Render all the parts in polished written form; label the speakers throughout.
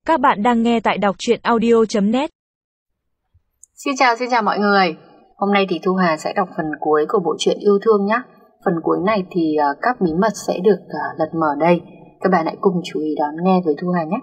Speaker 1: Các bạn đang nghe tại đọc truyện audio.net.
Speaker 2: Xin chào mọi người. Hôm nay thì Thu Hà sẽ đọc phần cuối của bộ truyện yêu thương nhé. Phần cuối này thì các bí mật sẽ được lật mở đây. Các bạn hãy cùng chú ý đón nghe với Thu Hà nhé.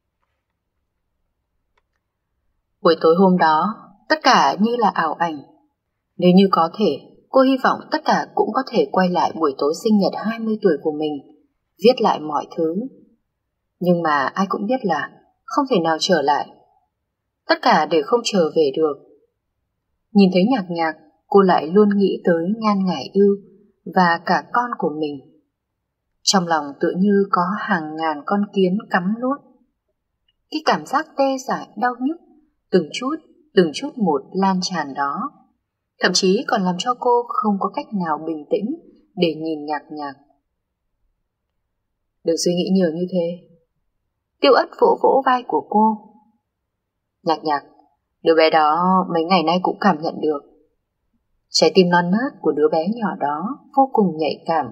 Speaker 2: Buổi tối hôm đó, tất cả như là ảo ảnh. Nếu như có thể, cô hy vọng tất cả cũng có thể quay lại buổi tối sinh nhật 20 tuổi của mình, viết lại mọi thứ. Nhưng mà ai cũng biết là không thể nào trở lại. Tất cả đều không trở về được. Nhìn thấy Nhạc, cô lại luôn nghĩ tới Nhan Ngải Ưu và cả con của mình. Trong lòng tự như có hàng ngàn con kiến cắm nuốt. Cái cảm giác tê dại đau nhức từng chút một lan tràn đó, thậm chí còn làm cho cô không có cách nào bình tĩnh để nhìn Nhạc. Đừng suy nghĩ nhiều như thế. Tiêu Ất vỗ vỗ vai của cô. Nhạc, đứa bé đó mấy ngày nay cũng cảm nhận được. Trái tim non nớt của đứa bé nhỏ đó vô cùng nhạy cảm.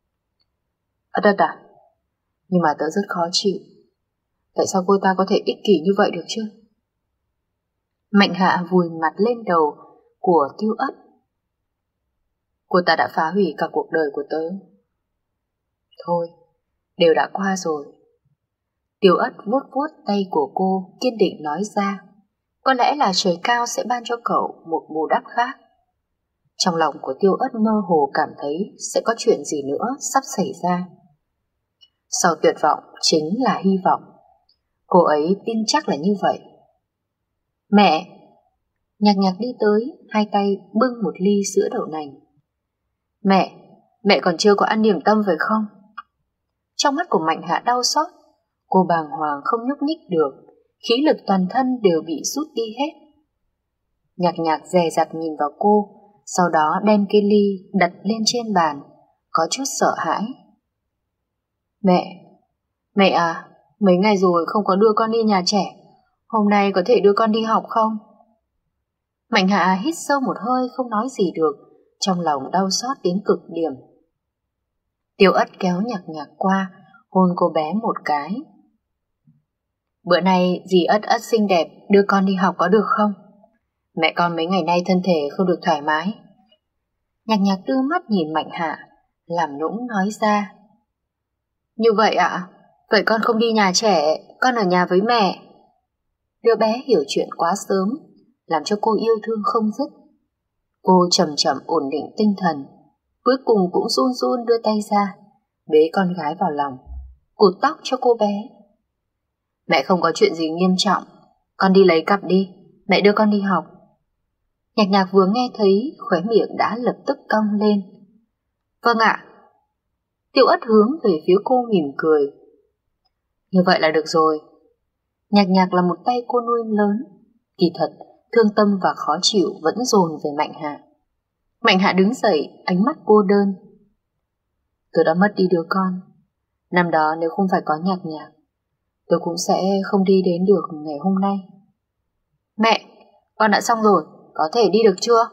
Speaker 2: Nhưng mà tớ rất khó chịu. Tại sao cô ta có thể ích kỷ như vậy được chứ? Mạnh Hạ vùi mặt lên đầu của Tiêu Ất. Cô ta đã phá hủy cả cuộc đời của tớ. Thôi, đều đã qua rồi. Tiêu Ất vuốt tay của cô, kiên định nói ra. Có lẽ là trời cao sẽ ban cho cậu một bù đắp khác. Trong lòng của Tiêu Ất mơ hồ cảm thấy sẽ có chuyện gì nữa sắp xảy ra. Sau tuyệt vọng chính là hy vọng. Cô ấy tin chắc là như vậy. Mẹ! Nhạc đi tới, hai tay bưng một ly sữa đậu nành. Mẹ còn chưa có ăn điểm tâm phải không? Trong mắt của Mạnh Hạ đau xót. Cô bàng hoàng không nhúc nhích được, khí lực toàn thân đều bị rút đi hết. Nhạc dè dặt nhìn vào cô, sau đó đem cái ly đặt lên trên bàn, có chút sợ hãi. Mẹ à, mấy ngày rồi không có đưa con đi nhà trẻ, hôm nay có thể đưa con đi học không? Mạnh Hạ hít sâu một hơi không nói gì được, trong lòng đau xót đến cực điểm. Tiêu Ất kéo Nhạc qua, hôn cô bé một cái. Bữa nay dì Ất xinh đẹp, đưa con đi học có được không? Mẹ con mấy ngày nay thân thể không được thoải mái. Nhạc đưa mắt nhìn Mạnh Hạ, làm nũng nói ra. Như vậy ạ? Vậy con không đi nhà trẻ, con ở nhà với mẹ. Đứa bé hiểu chuyện quá sớm, làm cho cô yêu thương không dứt. Cô chậm ổn định tinh thần, cuối cùng cũng run đưa tay ra, bế con gái vào lòng, cột tóc cho cô bé. Mẹ không có chuyện gì nghiêm trọng, con đi lấy cặp đi, mẹ đưa con đi học. Nhạc vừa nghe thấy, khóe miệng đã lập tức cong lên. Vâng ạ. Tiêu Ất hướng về phía cô mỉm cười. Như vậy là được rồi. Nhạc là một tay cô nuôi lớn, kỳ thật thương tâm và khó chịu vẫn dồn về Mạnh Hạ. Mạnh Hạ đứng dậy, ánh mắt cô đơn. Tôi đã mất đi đứa con. Năm đó nếu không phải có Nhạc, tôi cũng sẽ không đi đến được ngày hôm nay. Mẹ, con đã xong rồi, có thể đi được chưa?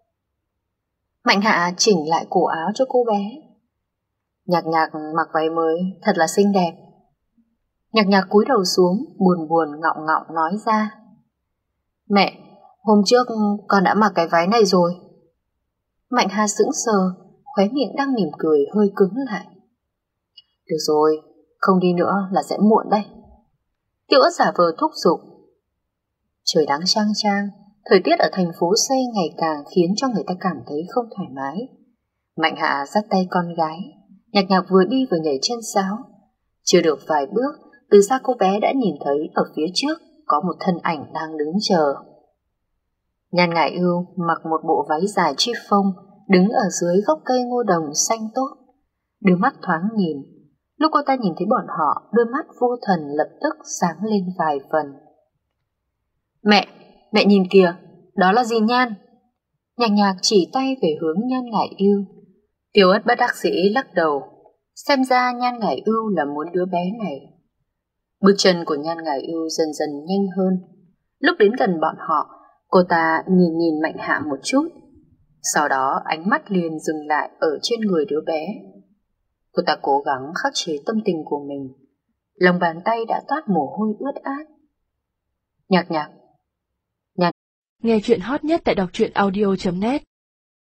Speaker 2: Mạnh Hạ chỉnh lại cổ áo cho cô bé. Nhạc mặc váy mới thật là xinh đẹp. Nhạc cúi đầu xuống, buồn ngọng nói ra. Mẹ, hôm trước con đã mặc cái váy này rồi. Mạnh Hà sững sờ, khóe miệng đang mỉm cười hơi cứng lại. Được rồi, không đi nữa là sẽ muộn đây. Tiêu Ất giả vờ thúc giục. Trời nắng chang chang, thời tiết ở thành phố C ngày càng khiến cho người ta cảm thấy không thoải mái. Mạnh Hạ dắt tay con gái, Nhạc vừa đi vừa nhảy trên sáo. Chưa được vài bước, từ xa cô bé đã nhìn thấy ở phía trước có một thân ảnh đang đứng chờ. Nhan Ngải Ưu mặc một bộ váy dài chiffon, đứng ở dưới gốc cây ngô đồng xanh tốt, đôi mắt thoáng nhìn. Lúc cô ta nhìn thấy bọn họ, đôi mắt vô thần lập tức sáng lên vài phần. Mẹ nhìn kìa, đó là gì Nhan? Nhạc chỉ tay về hướng Nhan Ngải Ưu. Tiêu Ất bất đắc dĩ lắc đầu, xem ra Nhan Ngải Ưu là muốn đứa bé này. Bước chân của Nhan Ngải Ưu dần dần nhanh hơn. Lúc đến gần bọn họ, cô ta nhìn Mạnh Hạ một chút, sau đó ánh mắt liền dừng lại ở trên người đứa bé. Cô ta cố gắng khắc chế tâm tình của mình, lòng bàn tay đã toát mồ hôi ướt át. Nhạc.
Speaker 1: Nghe chuyện hot nhất tại đọc truyện audio.net